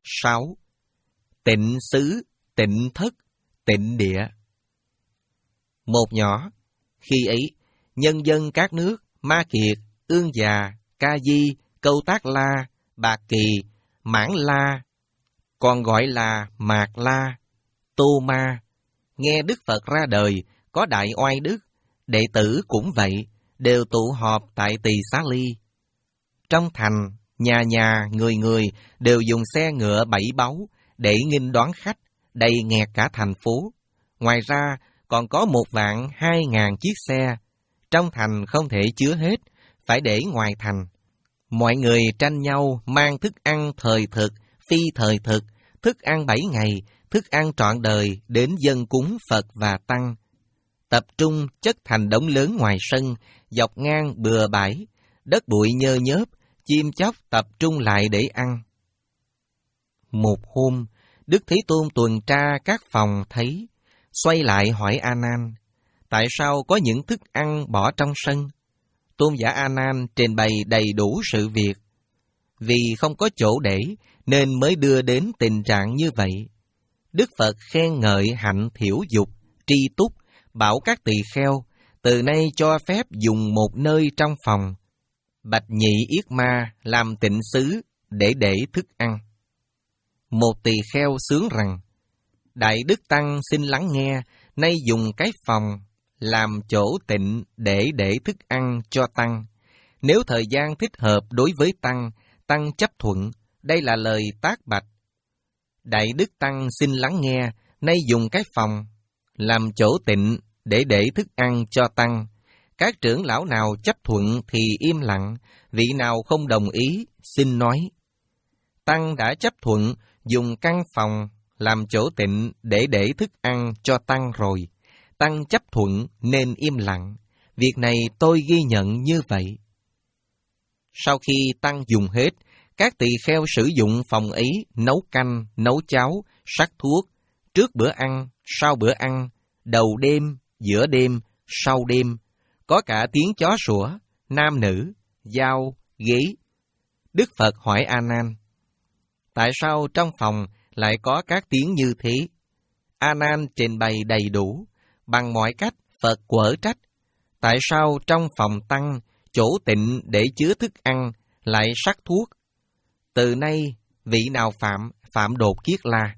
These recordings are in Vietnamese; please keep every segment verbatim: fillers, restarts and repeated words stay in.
Sáu. Tịnh xứ, tịnh thất, tịnh địa. Một nhỏ, khi ấy, nhân dân các nước Ma Kiệt, Ương Già, Ca Di, Câu Tác La, Bạc Kỳ, Mãn La, còn gọi là Mạt La, Tô Ma, nghe Đức Phật ra đời, có đại oai đức, đệ tử cũng vậy, đều tụ họp tại Tỳ Xá Ly. Trong thành, nhà nhà, người người đều dùng xe ngựa bảy báu để nghênh đón khách, đầy nghẹt cả thành phố. Ngoài ra, còn có một vạn hai ngàn chiếc xe. Trong thành không thể chứa hết, phải để ngoài thành. Mọi người tranh nhau mang thức ăn thời thực, phi thời thực, thức ăn bảy ngày, thức ăn trọn đời đến dâng cúng Phật và Tăng. Tập trung chất thành đống lớn ngoài sân, dọc ngang bừa bãi, đất bụi nhơ nhớp, chim chóc tập trung lại để ăn. Một hôm, Đức Thế Tôn tuần tra các phòng thấy, xoay lại hỏi A Nan, tại sao có những thức ăn bỏ trong sân? Tôn giả A Nan trình bày đầy đủ sự việc. Vì không có chỗ để, nên mới đưa đến tình trạng như vậy. Đức Phật khen ngợi hạnh thiểu dục, tri túc, bảo các tỳ kheo, từ nay cho phép dùng một nơi trong phòng. Bạch Nhị Yết Ma làm tịnh xứ để để thức ăn. Một tỳ kheo xướng rằng, Đại Đức Tăng xin lắng nghe, nay dùng cái phòng làm chỗ tịnh để để thức ăn cho Tăng. Nếu thời gian thích hợp đối với Tăng, Tăng chấp thuận, đây là lời tác bạch. Đại Đức Tăng xin lắng nghe, nay dùng cái phòng làm chỗ tịnh để để thức ăn cho Tăng. Các trưởng lão nào chấp thuận thì im lặng, vị nào không đồng ý, xin nói. Tăng đã chấp thuận dùng căn phòng làm chỗ tịnh để để thức ăn cho Tăng rồi. Tăng chấp thuận nên im lặng. Việc này tôi ghi nhận như vậy. Sau khi Tăng dùng hết, các tỳ kheo sử dụng phòng ấy nấu canh, nấu cháo, sắc thuốc, trước bữa ăn, sau bữa ăn, đầu đêm, giữa đêm, sau đêm, có cả tiếng chó sủa, nam nữ, dao, ghế. Đức Phật hỏi A Nan, tại sao trong phòng lại có các tiếng như thế? A Nan trình bày đầy đủ, bằng mọi cách Phật quở trách, tại sao trong phòng Tăng, chỗ tịnh để chứa thức ăn, lại sắc thuốc? Từ nay, vị nào phạm, phạm đột kiết la.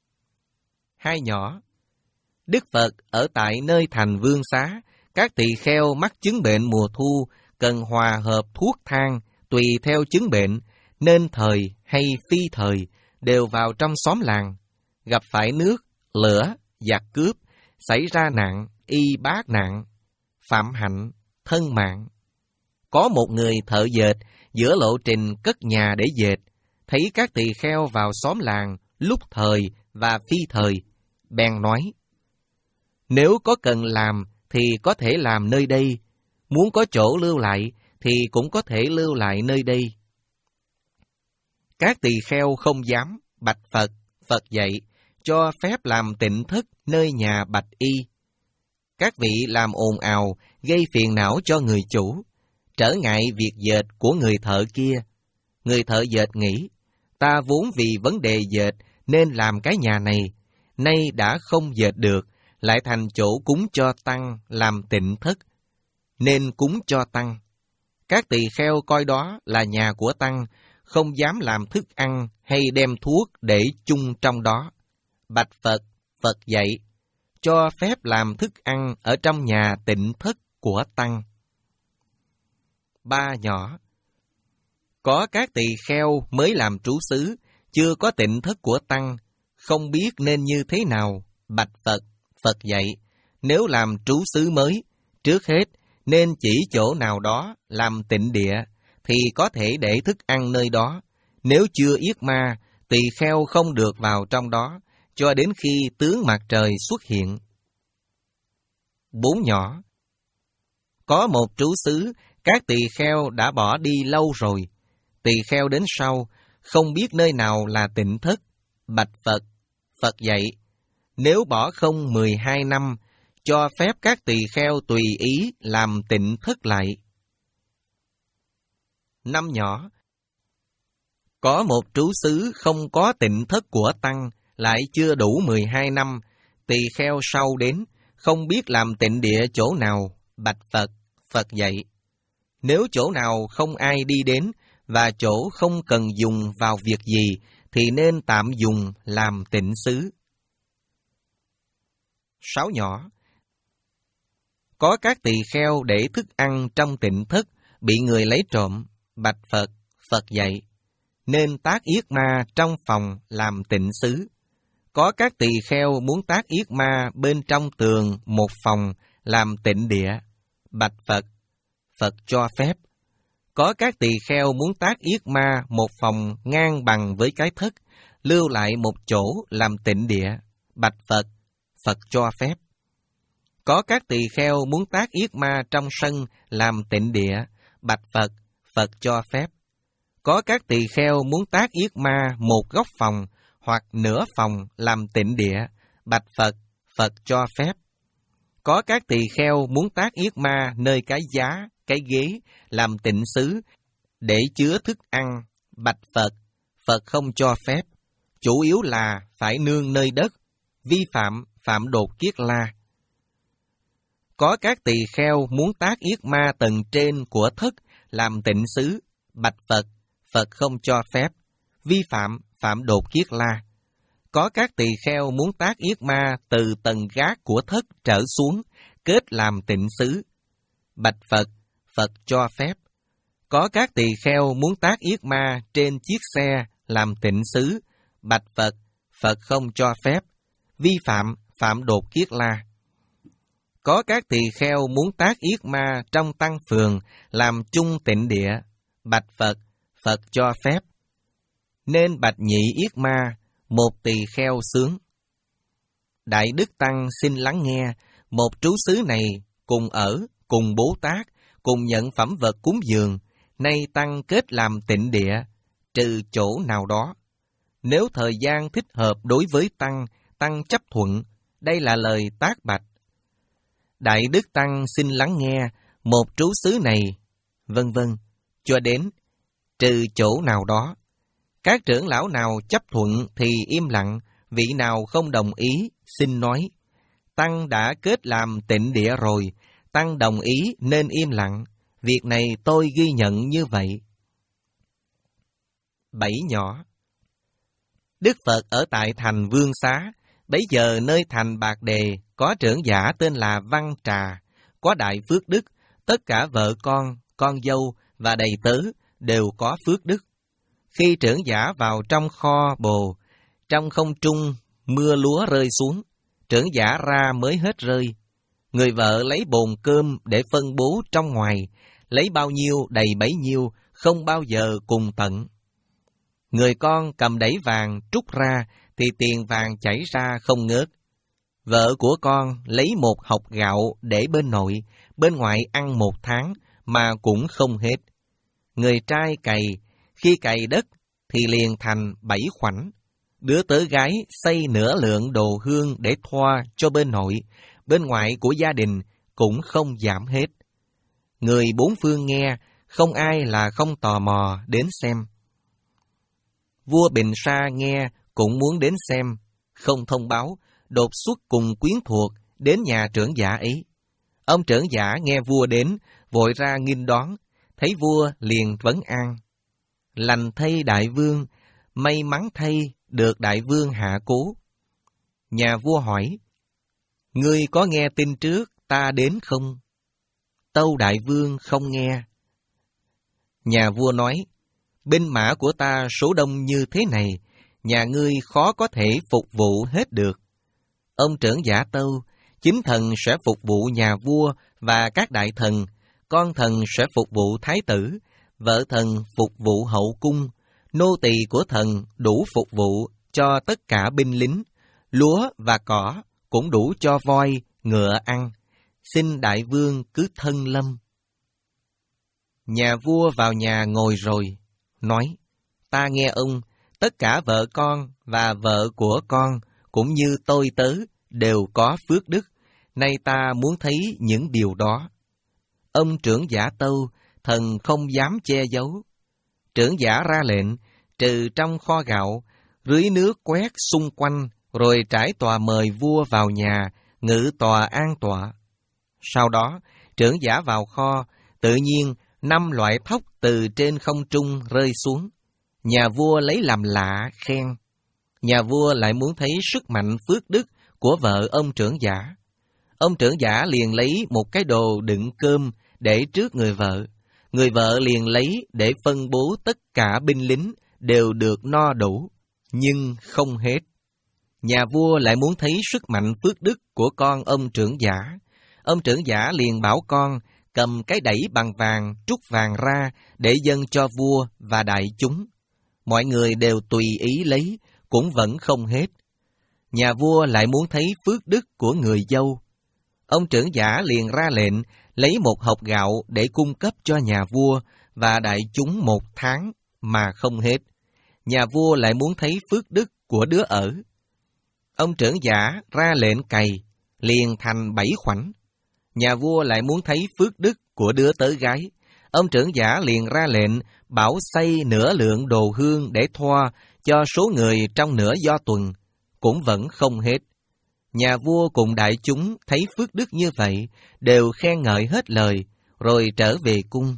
Hai nhỏ, Đức Phật ở tại nơi thành Vương Xá, các tỳ kheo mắc chứng bệnh mùa thu, cần hòa hợp thuốc thang, tùy theo chứng bệnh, nên thời hay phi thời, đều vào trong xóm làng, gặp phải nước, lửa, giặc cướp, xảy ra nạn, y bát nạn, phạm hạnh, thân mạng. Có một người thợ dệt, giữa lộ trình cất nhà để dệt, thấy các tỳ kheo vào xóm làng, lúc thời và phi thời, bèn nói, nếu có cần làm thì có thể làm nơi đây, muốn có chỗ lưu lại thì cũng có thể lưu lại nơi đây. Các tỳ kheo không dám, bạch Phật, Phật dạy, cho phép làm tịnh thất nơi nhà Bạch Y. Các vị làm ồn ào, gây phiền não cho người chủ, trở ngại việc dệt của người thợ kia. Người thợ dệt nghĩ, ta vốn vì vấn đề dệt nên làm cái nhà này, nay đã không dệt được, lại thành chỗ cúng cho Tăng làm tịnh thất, nên cúng cho Tăng. Các tỳ kheo coi đó là nhà của Tăng, không dám làm thức ăn hay đem thuốc để chung trong đó. Bạch Phật, Phật dạy, cho phép làm thức ăn ở trong nhà tịnh thất của Tăng. Ba nhỏ, có các tỳ kheo mới làm trú xứ, chưa có tịnh thất của Tăng, không biết nên như thế nào. Bạch Phật, Phật dạy, nếu làm trú xứ mới, trước hết nên chỉ chỗ nào đó làm tịnh địa, thì có thể để thức ăn nơi đó. Nếu chưa yết ma, tỳ kheo không được vào trong đó, cho đến khi tướng mặt trời xuất hiện. Bốn nhỏ, có một trú xứ, các tỳ kheo đã bỏ đi lâu rồi. Tỳ kheo đến sau, không biết nơi nào là tịnh thất. Bạch Phật, Phật dạy, nếu bỏ không mười hai năm, cho phép các tỳ kheo tùy ý làm tịnh thất lại. Năm nhỏ, Có một trú xứ không có tịnh thất của tăng, lại chưa đủ mười hai năm, tỳ kheo sau đến, không biết làm tịnh địa chỗ nào, bạch Phật, Phật dạy. Nếu chỗ nào không ai đi đến, và chỗ không cần dùng vào việc gì, thì nên tạm dùng làm tịnh xứ. Sáu nhỏ. Có các tỳ kheo để thức ăn trong tịnh thất, bị người lấy trộm, bạch Phật, Phật dạy. Nên tác yết ma trong phòng làm tịnh xứ. Có các tỳ kheo muốn tác yết ma bên trong tường một phòng làm tịnh địa, bạch Phật, Phật cho phép. Có các tỳ kheo muốn tác yết ma một phòng ngang bằng với cái thất, lưu lại một chỗ làm tịnh địa, bạch Phật, Phật cho phép. Có các tỳ kheo muốn tác yết ma trong sân làm tịnh địa, bạch Phật, Phật cho phép. Có các tỳ kheo muốn tác yết ma một góc phòng hoặc nửa phòng làm tịnh địa, bạch Phật, Phật cho phép. Có các tỳ kheo muốn tác yết ma nơi cái giá, cái ghế làm tịnh xứ để chứa thức ăn, bạch Phật, Phật không cho phép. Chủ yếu là phải nương nơi đất, vi phạm phạm đột kiết la. Có các tỳ kheo muốn tác yết ma tầng trên của thất làm tịnh xứ, bạch Phật, Phật không cho phép, vi phạm phạm đột kiết la. Có các tỳ kheo muốn tác yết ma từ tầng gác của thất trở xuống, kết làm tịnh xứ, bạch Phật, Phật cho phép. Có các tỳ kheo muốn tác yết ma trên chiếc xe làm tịnh xứ, bạch Phật, Phật không cho phép, vi phạm phạm đột kiết la. Có các tỳ kheo muốn tác yết ma trong tăng phường làm chung tịnh địa, bạch Phật, Phật cho phép. Nên bạch nhị yết ma, một tỳ kheo sướng. Đại Đức Tăng xin lắng nghe, một trú xứ này cùng ở, cùng bố tác, cùng nhận phẩm vật cúng dường, nay Tăng kết làm tịnh địa, trừ chỗ nào đó. Nếu thời gian thích hợp đối với Tăng, Tăng chấp thuận, đây là lời tác bạch. Đại Đức Tăng xin lắng nghe, một trú xứ này, vân vân, cho đến, trừ chỗ nào đó. Các trưởng lão nào chấp thuận thì im lặng, vị nào không đồng ý, xin nói. Tăng đã kết làm tịnh địa rồi, Tăng đồng ý nên im lặng, việc này tôi ghi nhận như vậy. Bảy nhỏ. Đức Phật ở tại thành Vương Xá, bấy giờ nơi thành Bạc Đề có trưởng giả tên là Văn Trà, có đại phước đức, tất cả vợ con, con dâu và đầy tớ đều có phước đức. Khi trưởng giả vào trong kho bồ, trong không trung mưa lúa rơi xuống, trưởng giả ra mới hết rơi. Người vợ lấy bồn cơm để phân bố trong ngoài, lấy bao nhiêu đầy bấy nhiêu, không bao giờ cùng tận. Người con cầm đẩy vàng trút ra, thì tiền vàng chảy ra không ngớt. Vợ của con lấy một hộc gạo để bên nội, bên ngoài ăn một tháng, mà cũng không hết. Người trai cày, khi cày đất, thì liền thành bảy khoảnh. Đứa tớ gái xây nửa lượng đồ hương để thoa cho bên nội, bên ngoại của gia đình cũng không giảm hết. Người bốn phương nghe, không ai là không tò mò đến xem. Vua Bình Sa nghe cũng muốn đến xem, không thông báo, đột xuất cùng quyến thuộc đến nhà trưởng giả ấy. Ông trưởng giả nghe vua đến, vội ra nghinh đón, thấy vua liền vấn an. Lành thay đại vương, may mắn thay được đại vương hạ cố. Nhà vua hỏi, ngươi có nghe tin trước ta đến không? Tâu đại vương không nghe. Nhà vua nói, binh mã của ta số đông như thế này, nhà ngươi khó có thể phục vụ hết được. Ông trưởng giả tâu, chính thần sẽ phục vụ nhà vua và các đại thần, con thần sẽ phục vụ thái tử, vợ thần phục vụ hậu cung, nô tỳ của thần đủ phục vụ cho tất cả binh lính, lúa và cỏ cũng đủ cho voi, ngựa ăn. Xin đại vương cứ thân lâm. Nhà vua vào nhà ngồi rồi, nói, ta nghe ông, tất cả vợ con và vợ của con, cũng như tôi tớ, đều có phước đức, nay ta muốn thấy những điều đó. Ông trưởng giả tâu, thần không dám che giấu. Trưởng giả ra lệnh, trừ trong kho gạo, rưới nước quét xung quanh, rồi trải tòa mời vua vào nhà, ngự tòa an tọa. Sau đó, trưởng giả vào kho, tự nhiên năm loại thóc từ trên không trung rơi xuống. Nhà vua lấy làm lạ, khen. Nhà vua lại muốn thấy sức mạnh phước đức của vợ ông trưởng giả. Ông trưởng giả liền lấy một cái đồ đựng cơm để trước người vợ. Người vợ liền lấy để phân bố tất cả binh lính đều được no đủ, nhưng không hết. Nhà vua lại muốn thấy sức mạnh phước đức của con ông trưởng giả. Ông trưởng giả liền bảo con cầm cái đẩy bằng vàng trút vàng ra để dâng cho vua và đại chúng. Mọi người đều tùy ý lấy, cũng vẫn không hết. Nhà vua lại muốn thấy phước đức của người dâu. Ông trưởng giả liền ra lệnh lấy một hộp gạo để cung cấp cho nhà vua và đại chúng một tháng mà không hết. Nhà vua lại muốn thấy phước đức của đứa ở. Ông trưởng giả ra lệnh cày, liền thành bảy khoảnh. Nhà vua lại muốn thấy phước đức của đứa tớ gái. Ông trưởng giả liền ra lệnh bảo xây nửa lượng đồ hương để thoa cho số người trong nửa do tuần, cũng vẫn không hết. Nhà vua cùng đại chúng thấy phước đức như vậy, đều khen ngợi hết lời, rồi trở về cung.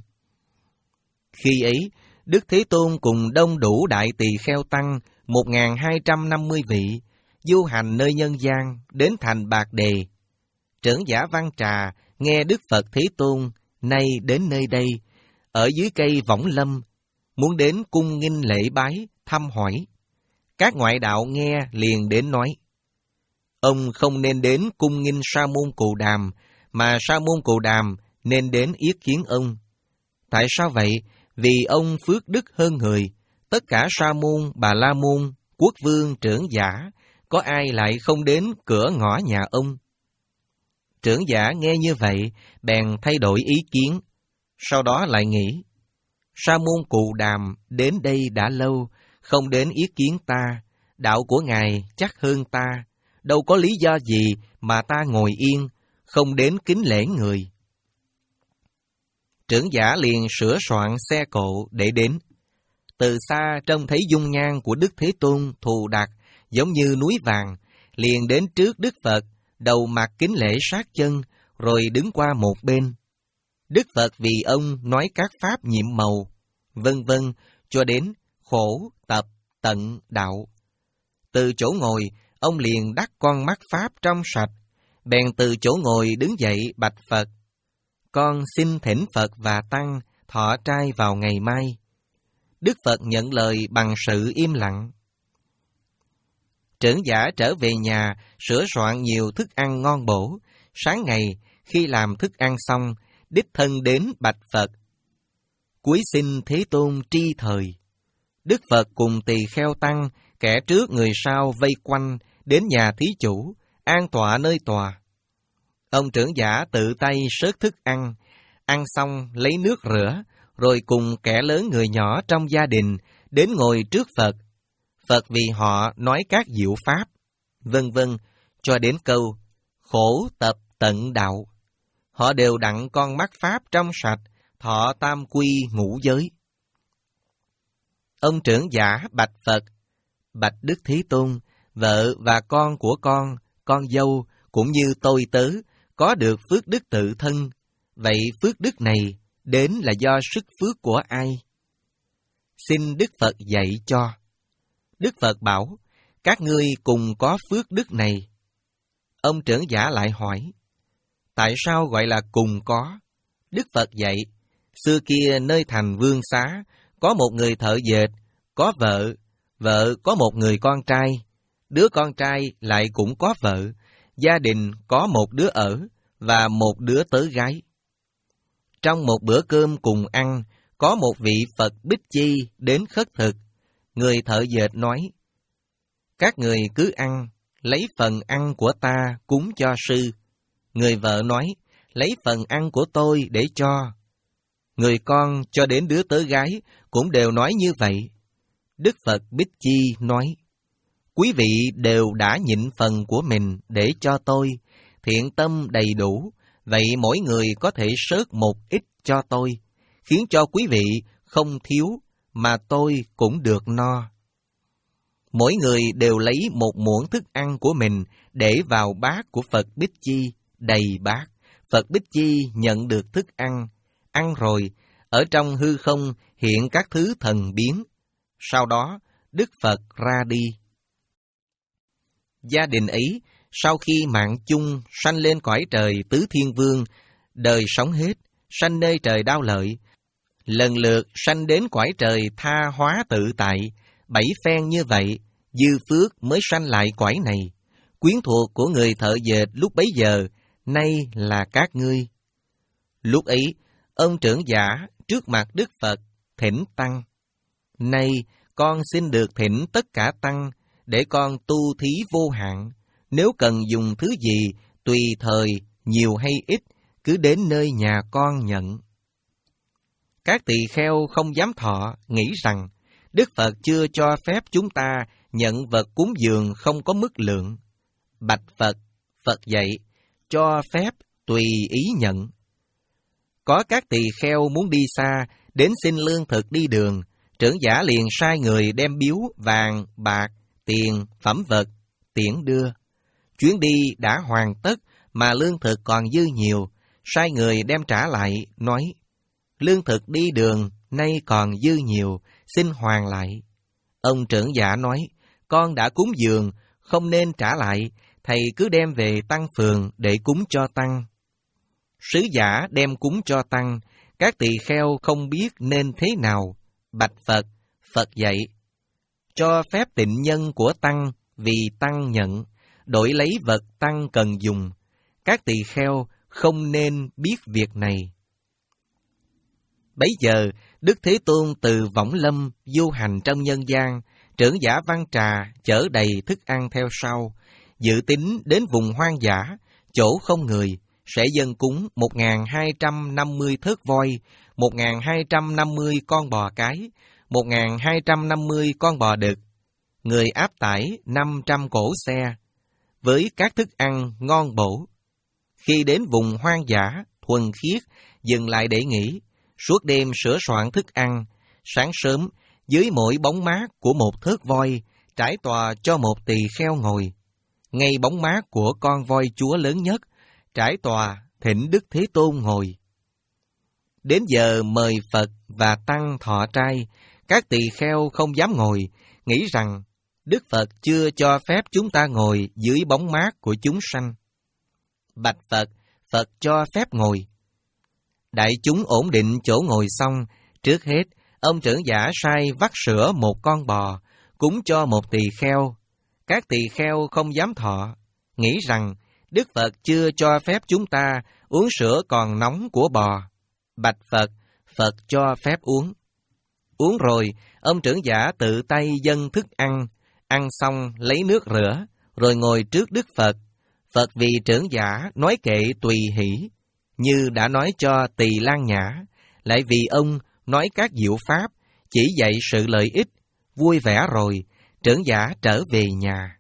Khi ấy, Đức Thế Tôn cùng đông đủ đại tỳ kheo tăng một nghìn hai trăm năm mươi vị, du hành nơi nhân gian, đến thành Bạc Đề. Trưởng giả Văn Trà nghe Đức Phật Thế Tôn nay đến nơi đây, ở dưới cây Võng Lâm, muốn đến cung nghinh lễ bái, thăm hỏi. Các ngoại đạo nghe liền đến nói, ông không nên đến cung nghinh Sa môn Cù Đàm, mà Sa môn Cù Đàm nên đến yết kiến ông. Tại sao vậy? Vì ông phước đức hơn người, tất cả Sa môn, Bà La môn, quốc vương, trưởng giả, có ai lại không đến cửa ngõ nhà ông? Trưởng giả nghe như vậy, bèn thay đổi ý kiến, sau đó lại nghĩ, Sa môn Cù Đàm đến đây đã lâu, không đến yết kiến ta, đạo của ngài chắc hơn ta, đâu có lý do gì mà ta ngồi yên, không đến kính lễ người. Trưởng giả liền sửa soạn xe cộ để đến. Từ xa trông thấy dung nhan của Đức Thế Tôn thù đặc, giống như núi vàng, liền đến trước Đức Phật, đầu mặt kính lễ sát chân, rồi đứng qua một bên. Đức Phật vì ông nói các pháp nhiệm màu, vân vân, cho đến khổ, tập, tận, đạo. Từ chỗ ngồi, ông liền đắc con mắt pháp trong sạch, bèn từ chỗ ngồi đứng dậy bạch Phật. Con xin thỉnh Phật và Tăng thọ trai vào ngày mai. Đức Phật nhận lời bằng sự im lặng. Trưởng giả trở về nhà, sửa soạn nhiều thức ăn ngon bổ. Sáng ngày, khi làm thức ăn xong, đích thân đến bạch Phật. Cúi xin Thế Tôn tri thời. Đức Phật cùng tỳ kheo tăng, kẻ trước người sau vây quanh, đến nhà thí chủ, an tọa nơi tòa. Ông trưởng giả tự tay sớt thức ăn, ăn xong lấy nước rửa, rồi cùng kẻ lớn người nhỏ trong gia đình đến ngồi trước Phật. Phật vì họ nói các diệu pháp, vân vân, cho đến câu khổ tập tận đạo. Họ đều đặng con mắt pháp trong sạch, thọ tam quy ngũ giới. Ông trưởng giả bạch Phật, bạch Đức Thế Tôn, vợ và con của con, con dâu cũng như tôi tớ, có được phước đức tự thân. Vậy phước đức này đến là do sức phước của ai? Xin Đức Phật dạy cho. Đức Phật bảo, các ngươi cùng có phước đức này. Ông trưởng giả lại hỏi, tại sao gọi là cùng có? Đức Phật dạy, xưa kia nơi thành Vương Xá, có một người thợ dệt, có vợ, vợ có một người con trai, đứa con trai lại cũng có vợ, gia đình có một đứa ở và một đứa tớ gái. Trong một bữa cơm cùng ăn, có một vị Phật Bích Chi đến khất thực. Người thợ dệt nói, các người cứ ăn, lấy phần ăn của ta cúng cho sư. Người vợ nói, lấy phần ăn của tôi để cho. Người con cho đến đứa tớ gái cũng đều nói như vậy. Đức Phật Bích Chi nói, quý vị đều đã nhịn phần của mình để cho tôi, thiện tâm đầy đủ, vậy mỗi người có thể sớt một ít cho tôi, khiến cho quý vị không thiếu, mà tôi cũng được no. Mỗi người đều lấy một muỗng thức ăn của mình để vào bát của Phật Bích Chi, đầy bát. Phật Bích Chi nhận được thức ăn, ăn rồi, ở trong hư không hiện các thứ thần biến. Sau đó, Đức Phật ra đi. Gia đình ấy, sau khi mạng chung sanh lên cõi trời tứ thiên vương, đời sống hết, sanh nơi trời Đao Lợi, lần lượt sanh đến cõi trời tha hóa tự tại, bảy phen như vậy, dư phước mới sanh lại cõi này. Quyến thuộc của người thợ dệt lúc bấy giờ, nay là các ngươi. Lúc ấy, ông trưởng giả trước mặt Đức Phật thỉnh tăng. Nay, con xin được thỉnh tất cả tăng, để con tu thí vô hạn. Nếu cần dùng thứ gì, tùy thời, nhiều hay ít, cứ đến nơi nhà con nhận. Các tỳ kheo không dám thọ, nghĩ rằng Đức Phật chưa cho phép chúng ta nhận vật cúng dường không có mức lượng. Bạch Phật, Phật dạy, cho phép tùy ý nhận. Có các tỳ kheo muốn đi xa, đến xin lương thực đi đường, trưởng giả liền sai người đem biếu vàng, bạc, tiền, phẩm vật, tiễn đưa. Chuyến đi đã hoàn tất mà lương thực còn dư nhiều, sai người đem trả lại, nói, lương thực đi đường nay còn dư nhiều, xin hoàn lại. Ông trưởng giả nói, con đã cúng dường, không nên trả lại, thầy cứ đem về tăng phường để cúng cho tăng. Sứ giả đem cúng cho tăng, các tỳ kheo không biết nên thế nào. Bạch Phật, Phật dạy, cho phép tịnh nhân của tăng vì tăng nhận, đổi lấy vật tăng cần dùng. Các tỳ kheo không nên biết việc này. Bấy giờ, Đức Thế Tôn từ Võng Lâm du hành trong nhân gian, trưởng giả Văn Trà chở đầy thức ăn theo sau, dự tính đến vùng hoang dã, chỗ không người, sẽ dâng cúng một nghìn hai trăm năm mươi thớt voi, một nghìn hai trăm năm mươi con bò cái, một nghìn hai trăm năm mươi con bò đực. Người áp tải năm trăm cỗ xe, với các thức ăn ngon bổ. Khi đến vùng hoang dã, thuần khiết, dừng lại để nghỉ, suốt đêm sửa soạn thức ăn, sáng sớm, dưới mỗi bóng mát của một thớt voi, trải tòa cho một tỳ kheo ngồi. Ngay bóng mát của con voi chúa lớn nhất, trải tòa thỉnh Đức Thế Tôn ngồi. Đến giờ mời Phật và Tăng thọ trai, các tỳ kheo không dám ngồi, nghĩ rằng Đức Phật chưa cho phép chúng ta ngồi dưới bóng mát của chúng sanh. Bạch Phật, Phật cho phép ngồi. Đại chúng ổn định chỗ ngồi xong, trước hết, ông trưởng giả sai vắt sữa một con bò, cúng cho một tỳ kheo. Các tỳ kheo không dám thọ, nghĩ rằng Đức Phật chưa cho phép chúng ta uống sữa còn nóng của bò. Bạch Phật, Phật cho phép uống. Uống rồi, ông trưởng giả tự tay dâng thức ăn, ăn xong lấy nước rửa, rồi ngồi trước Đức Phật. Phật vì trưởng giả nói kệ tùy hỷ, như đã nói cho Tỳ Lan Nhã, lại vì ông nói các diệu pháp, chỉ dạy sự lợi ích, vui vẻ rồi, trưởng giả trở về nhà.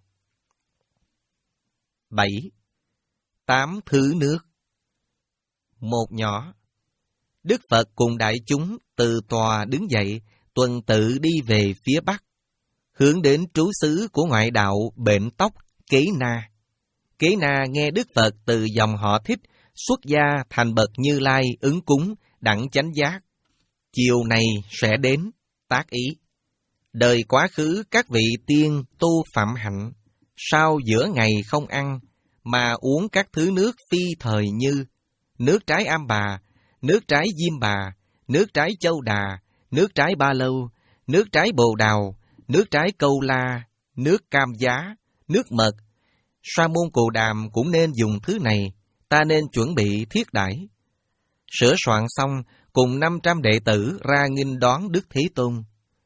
bảy. Tám thứ nước. Một nhỏ. Đức Phật cùng đại chúng từ tòa đứng dậy, tuần tự đi về phía bắc, hướng đến trú xứ của ngoại đạo Bệnh Tóc Kế Na. Kế Na nghe Đức Phật từ dòng họ Thích xuất gia thành bậc Như Lai ứng cúng đặng chánh giác. Chiều này sẽ đến, tác ý. Đời quá khứ các vị tiên tu phạm hạnh, sao giữa ngày không ăn, mà uống các thứ nước phi thời như nước trái am bà, nước trái diêm bà, nước trái châu đà, nước trái ba lâu, nước trái bồ đào, nước trái câu la, nước cam giá, nước mật. Sa môn Cù Đàm cũng nên dùng thứ này, ta nên chuẩn bị thiết đãi. Sửa soạn xong, cùng năm trăm đệ tử ra nghênh đón Đức Thế Tôn.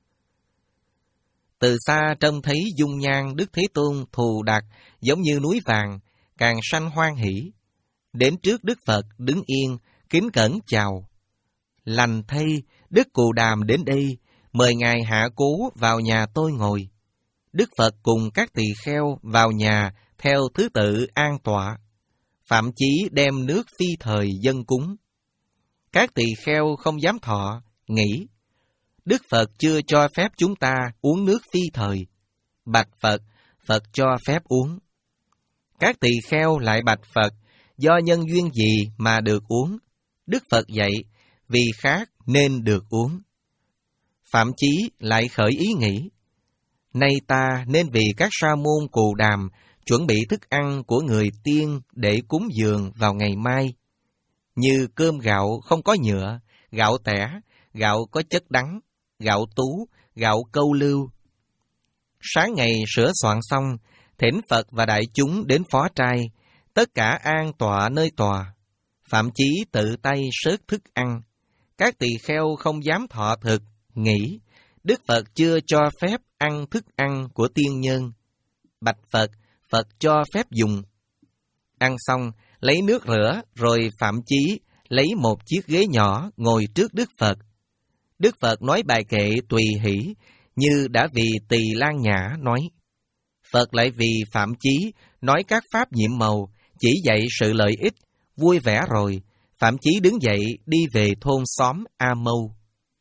Từ xa trông thấy dung nhan Đức Thế Tôn thù đặc giống như núi vàng, càng sanh hoan hỷ. Đến trước Đức Phật đứng yên, kính cẩn chào. Lành thay, Đức Cù Đàm đến đây, mời Ngài hạ cố vào nhà tôi ngồi. Đức Phật cùng các tỳ kheo vào nhà theo thứ tự an tọa. Phạm Chí đem nước phi thời dâng cúng. Các tỳ kheo không dám thọ, nghĩ, Đức Phật chưa cho phép chúng ta uống nước phi thời. Bạch Phật, Phật cho phép uống. Các tỳ kheo lại bạch Phật, do nhân duyên gì mà được uống? Đức Phật dạy, vì khác nên được uống. Phạm Chí lại khởi ý nghĩ, nay ta nên vì các sa môn Cù Đàm chuẩn bị thức ăn của người tiên để cúng dường vào ngày mai, như cơm gạo không có nhựa, gạo tẻ, gạo có chất đắng, gạo tú, gạo câu lưu. Sáng ngày sửa soạn xong, thỉnh Phật và đại chúng đến phó trai, tất cả an tọa nơi tòa. Phạm Chí tự tay sớt thức ăn. Các tỳ kheo không dám thọ thực, nghĩ Đức Phật chưa cho phép ăn thức ăn của tiên nhân. Bạch Phật, Phật cho phép dùng. Ăn xong, lấy nước rửa, rồi Phạm Chí lấy một chiếc ghế nhỏ ngồi trước Đức Phật. Đức Phật nói bài kệ tùy hỷ, như đã vì Tỳ Lan Nhã nói. Phật lại vì Phạm Chí nói các pháp nhiệm màu, chỉ dạy sự lợi ích, vui vẻ rồi, Phạm Chí đứng dậy đi về thôn xóm A Mâu.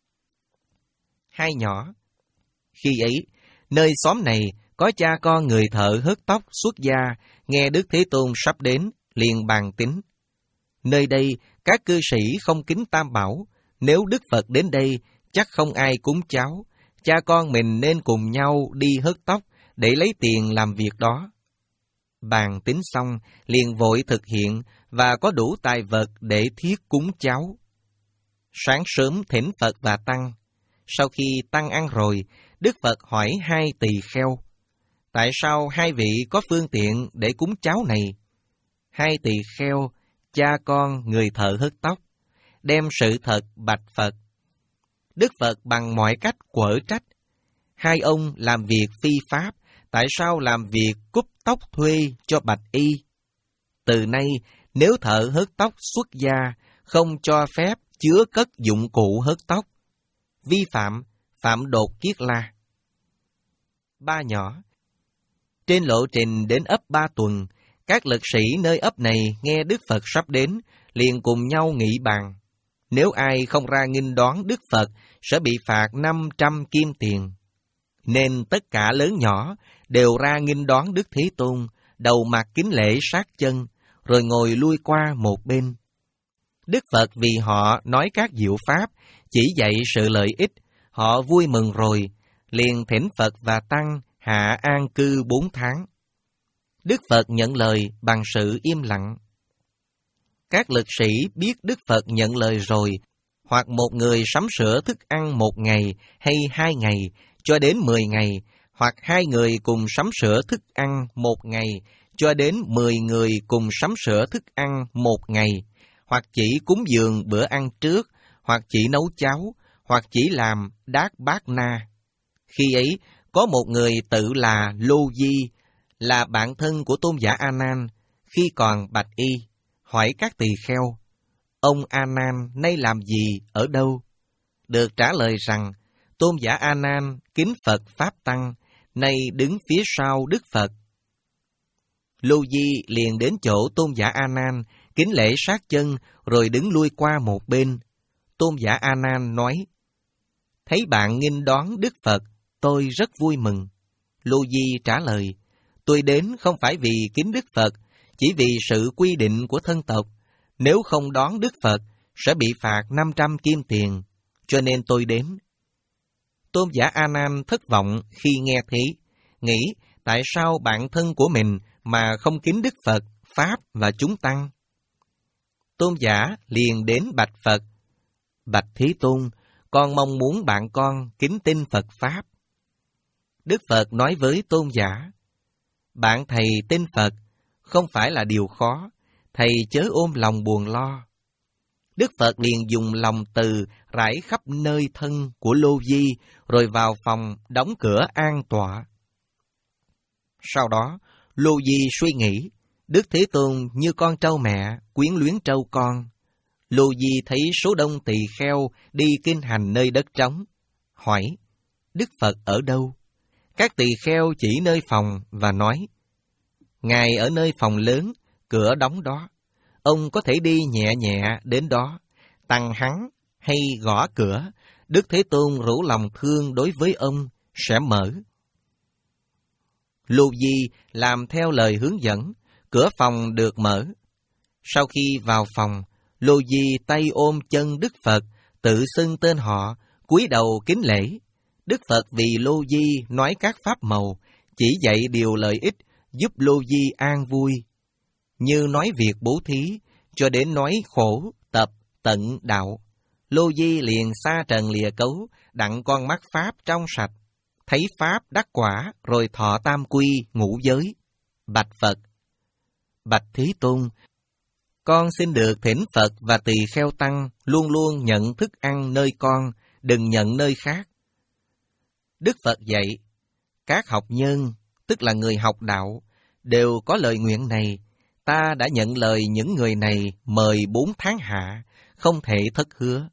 Hai nhỏ. Khi ấy, nơi xóm này có cha con người thợ hớt tóc xuất gia, nghe Đức Thế Tôn sắp đến, liền bàn tính. Nơi đây, các cư sĩ không kính Tam Bảo, nếu Đức Phật đến đây, chắc không ai cúng cháo, cha con mình nên cùng nhau đi hớt tóc để lấy tiền làm việc đó. Bàn tính xong, liền vội thực hiện và có đủ tài vật để thiết cúng cháo. Sáng sớm thỉnh Phật và Tăng. Sau khi Tăng ăn rồi, Đức Phật hỏi hai tỳ kheo, tại sao hai vị có phương tiện để cúng cháo này? Hai tỳ kheo, cha con người thợ hớt tóc, đem sự thật bạch Phật. Đức Phật bằng mọi cách quở trách. Hai ông làm việc phi pháp, tại sao làm việc cúp tóc thuê cho bạch y? Từ nay, nếu thợ hớt tóc xuất gia, không cho phép chứa cất dụng cụ hớt tóc. Vi phạm, phạm đột kiết la. Ba nhỏ. Trên lộ trình đến ấp Ba Tuần, các lực sĩ nơi ấp này nghe Đức Phật sắp đến, liền cùng nhau nghị bàn. Nếu ai không ra nghinh đón Đức Phật, sẽ bị phạt năm trăm kim tiền. Nên tất cả lớn nhỏ đều ra nghinh đón Đức Thế Tôn, đầu mặt kính lễ sát chân, rồi ngồi lui qua một bên. Đức Phật vì họ nói các diệu pháp, chỉ dạy sự lợi ích, họ vui mừng rồi, liền thỉnh Phật và Tăng hạ an cư bốn tháng. Đức Phật nhận lời bằng sự im lặng. Các lực sĩ biết Đức Phật nhận lời rồi, hoặc một người sắm sửa thức ăn một ngày hay hai ngày, cho đến mười ngày, hoặc hai người cùng sắm sửa thức ăn một ngày, cho đến mười người cùng sắm sửa thức ăn một ngày, hoặc chỉ cúng dường bữa ăn trước, hoặc chỉ nấu cháo, hoặc chỉ làm đát bát na. Khi ấy, có một người tự là Lô Di, là bạn thân của Tôn giả A Nan, khi còn bạch y, hỏi các tỳ kheo, ông A Nan nay làm gì, ở đâu? Được trả lời rằng, Tôn giả A Nan kính Phật Pháp Tăng, nay đứng phía sau Đức Phật. Lô Di liền đến chỗ Tôn giả A Nan, kính lễ sát chân, rồi đứng lui qua một bên. Tôn giả A Nan nói, thấy bạn nghinh đón Đức Phật, tôi rất vui mừng. Lô Di trả lời, tôi đến không phải vì kính Đức Phật, chỉ vì sự quy định của thân tộc. Nếu không đón Đức Phật, sẽ bị phạt năm trăm kim tiền, cho nên tôi đến. Tôn giả A Nan thất vọng khi nghe thế, nghĩ tại sao bạn thân của mình mà không kính Đức Phật, Pháp và chúng tăng. Tôn giả liền đến bạch Phật, bạch Thế Tôn, con mong muốn bạn con kính tin Phật Pháp. Đức Phật nói với Tôn giả, bạn thầy tin Phật không phải là điều khó, thầy chớ ôm lòng buồn lo. Đức Phật liền dùng lòng từ rải khắp nơi thân của Lô Di, rồi vào phòng đóng cửa an tọa. Sau đó, Lô Di suy nghĩ, Đức Thế Tôn như con trâu mẹ, quyến luyến trâu con. Lô Di thấy số đông tỳ kheo đi kinh hành nơi đất trống, hỏi, Đức Phật ở đâu? Các tỳ kheo chỉ nơi phòng và nói, Ngài ở nơi phòng lớn, cửa đóng đó. Ông có thể đi nhẹ nhẹ đến đó, tăng hắn hay gõ cửa, Đức Thế Tôn rủ lòng thương đối với ông sẽ mở. Lô Di làm theo lời hướng dẫn, cửa phòng được mở. Sau khi vào phòng, Lô Di tay ôm chân Đức Phật, tự xưng tên họ, cúi đầu kính lễ. Đức Phật vì Lô Di nói các pháp màu, chỉ dạy điều lợi ích, giúp Lô Di an vui, như nói việc bố thí, cho đến nói khổ, tập, tận, đạo. Lô Di liền xa trần lìa cấu, đặng con mắt Pháp trong sạch, thấy Pháp đắc quả, rồi thọ tam quy, ngũ giới. Bạch Phật: Bạch Thế Tôn, con xin được thỉnh Phật và tỳ kheo tăng luôn luôn nhận thức ăn nơi con, đừng nhận nơi khác. Đức Phật dạy, các học nhân, tức là người học đạo, đều có lời nguyện này. Ta đã nhận lời những người này mời bốn tháng hạ, không thể thất hứa.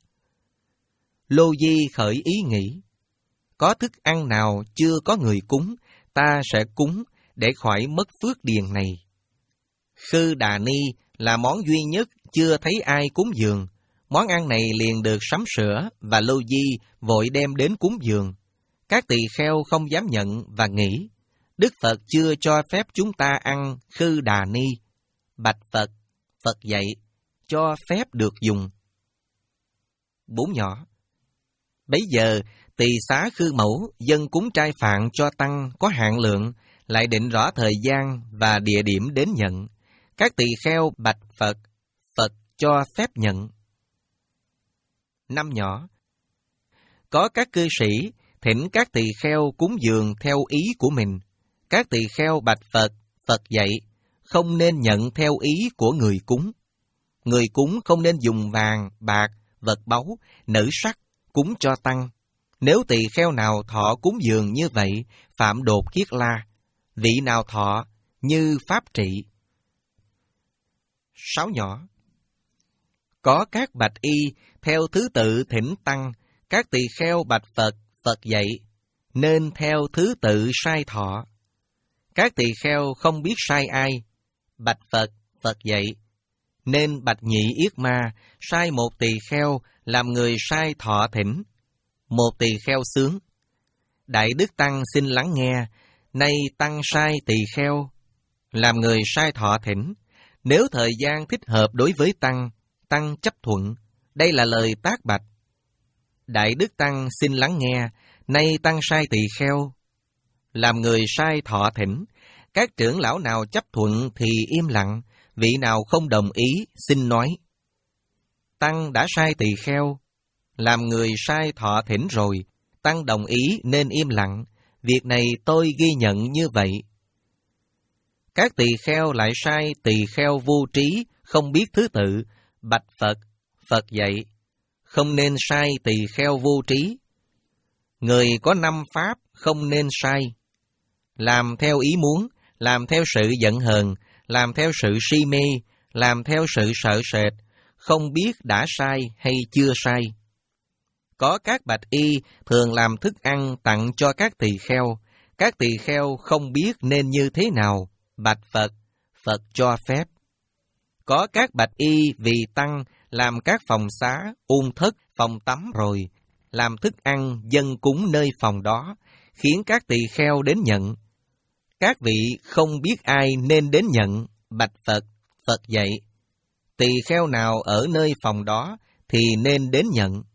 Lô Di khởi ý nghĩ, có thức ăn nào chưa có người cúng, ta sẽ cúng để khỏi mất phước điền này. Khư Đà Ni là món duy nhất chưa thấy ai cúng dường. Món ăn này liền được sắm sửa và Lô Di vội đem đến cúng dường. Các tỳ kheo không dám nhận và nghĩ, Đức Phật chưa cho phép chúng ta ăn Khư Đà Ni. Bạch Phật, Phật dạy, cho phép được dùng. Bốn nhỏ. Bấy giờ, tỳ xá Khư Mẫu dâng cúng trai phạn cho tăng có hạn lượng, lại định rõ thời gian và địa điểm đến nhận. Các tỳ kheo bạch Phật, Phật cho phép nhận. Năm nhỏ. Có các cư sĩ thỉnh các tỳ kheo cúng dường theo ý của mình. Các tỳ kheo bạch Phật, Phật dạy, không nên nhận theo ý của người cúng. Người cúng không nên dùng vàng, bạc, vật báu, nữ sắc cúng cho tăng. Nếu tỳ kheo nào thọ cúng dường như vậy, phạm đột kiết la. Vị nào thọ, như pháp trị. Sáu nhỏ. Có các bạch y theo thứ tự thỉnh tăng, các tỳ kheo bạch Phật, Phật dạy, nên theo thứ tự sai thọ. Các tỳ kheo không biết sai ai, bạch Phật, Phật dạy, nên bạch Nhị Yết Ma sai một tỳ kheo làm người sai thọ thỉnh. Một tỳ kheo sướng, Đại Đức Tăng xin lắng nghe, nay tăng sai tỳ kheo làm người sai thọ thỉnh. Nếu thời gian thích hợp đối với tăng, tăng chấp thuận. Đây là lời tác bạch. Đại Đức Tăng xin lắng nghe, nay tăng sai tỳ kheo làm người sai thọ thỉnh. Các trưởng lão nào chấp thuận thì im lặng, vị nào không đồng ý xin nói. Tăng đã sai tỳ kheo làm người sai thọ thỉnh rồi, tăng đồng ý nên im lặng. Việc này tôi ghi nhận như vậy. Các tỳ kheo lại sai tỳ kheo vô trí, không biết thứ tự, bạch Phật, Phật dạy, không nên sai tỳ kheo vô trí. Người có năm pháp không nên sai. Làm theo ý muốn, làm theo sự giận hờn, làm theo sự si mê, làm theo sự sợ sệt, không biết đã sai hay chưa sai. Có các bạch y thường làm thức ăn tặng cho các tỳ kheo. Các tỳ kheo không biết nên như thế nào, bạch Phật, Phật cho phép. Có các bạch y vì tăng làm các phòng xá, ôn thất, phòng tắm rồi, làm thức ăn dâng cúng nơi phòng đó, khiến các tỳ kheo đến nhận. Các vị không biết ai nên đến nhận, bạch Phật, Phật dạy, tỳ kheo nào ở nơi phòng đó thì nên đến nhận.